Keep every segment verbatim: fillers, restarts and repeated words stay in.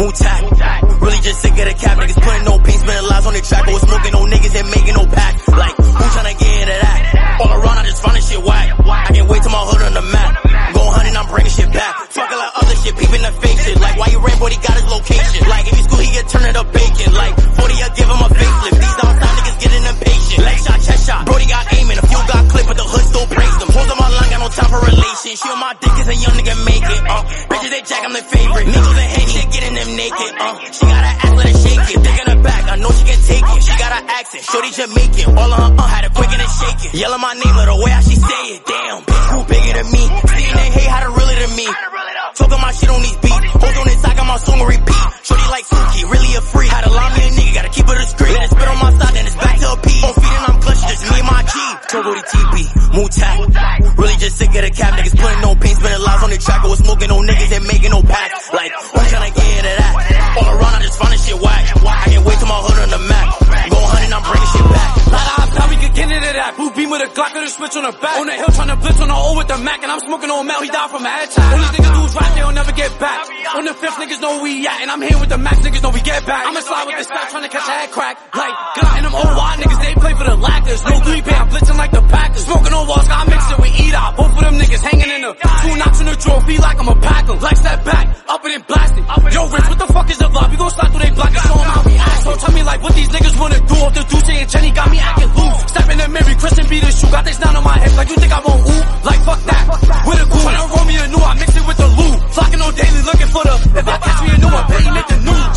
Wu-Tang. Really just sick of the cap, niggas putting no pain, spending lives on the track, but we're smoking no niggas and making no pack. Like, who tryna get into that? All around, I just find this shit whack. I can't wait till my hood on the map. I'm going hunting, I'm bringing shit back. Fucking like other shit, peeping the fake shit. Like, why you ran, boy, he got his location. Like, if he's cool, he get turned into bacon. Like, forty, I give him a facelift. These outside niggas getting impatient. Leg shot, chest shot. Brody got aiming. A few got clipped, but the hood still praised them. Hold on my line, got no time for relations. She on my dick is a young nigga make it. Uh, bitches, they jack, I'm their favorite. Niggas and Henny, they getting them naked. Uh, she got an ass, let her shake it. Dick in her back, I know she can take it. She got an accent, shorty Jamaican. All of her uh, had her quick and shake it. Yelling my name, let the way how she say it. Damn, bitch, who bigger than me? Seeing they hate how to really to me. Talking my shit on these beats. Hold on inside, got my song on repeat. Shorty like Suki, really a freak. Had to lie me a nigga, gotta keep it discreet. Let it spit on my side, then it's back to a P. On feet and I'm clutching, just me and my G. Turbo the T P, Wu-Tang. Really just sick of the cap, niggas putting no pain, spending lives on the track, but we're smoking no niggas and making no pack. Like, who tryna get into that? All around, I just find this shit whack. I can't wait till my hood on the map. Go hunting, I'm bringing shit back. Now we can get into that. Blue beam with a Glock with a switch on the back. On the hill tryna blitz on the O with the Mac, and I'm smoking on Mel. He died from a head attack. All these niggas do is rap, they'll never get back. On the fifth, niggas know we at, and I'm here with the Max, niggas know we get back. I'ma slide with the stack, tryna catch a head crack. Like, God, and them old wild niggas, they play for the lackers. No three pay, I'm blitzing like the Packers. Smoking on walls, got mixed it with E-Dot. Both of them niggas hanging in the two knocks in the trophy like I'm a pack 'em. Like step back, up and then blast it. Yo, Rich, what the fuck is the vlog? We gon' slide through they block and show 'em how we act. So tell me like what these niggas wanna do. Off the Duce and Chenny got me acting loose. Step in the mirror, Christian beat the shoe. Got this down on my hip like you think I won't ooh. Like fuck that, with a cool. Tryna roll me a new, I mix it with the loo. Flocking on daily looking for the, if I catch me a new one, pay make the news.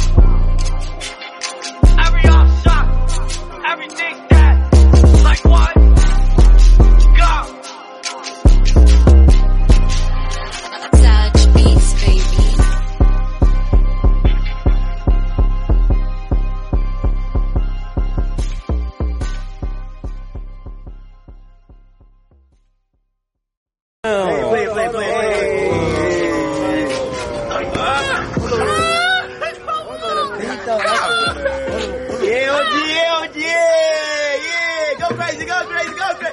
Every off shot, everything that, like what? Go! Touch beats, baby. Play, play, play, play. Yeah, O G, yeah, O G, yeah, yeah. Go crazy, go crazy, go crazy.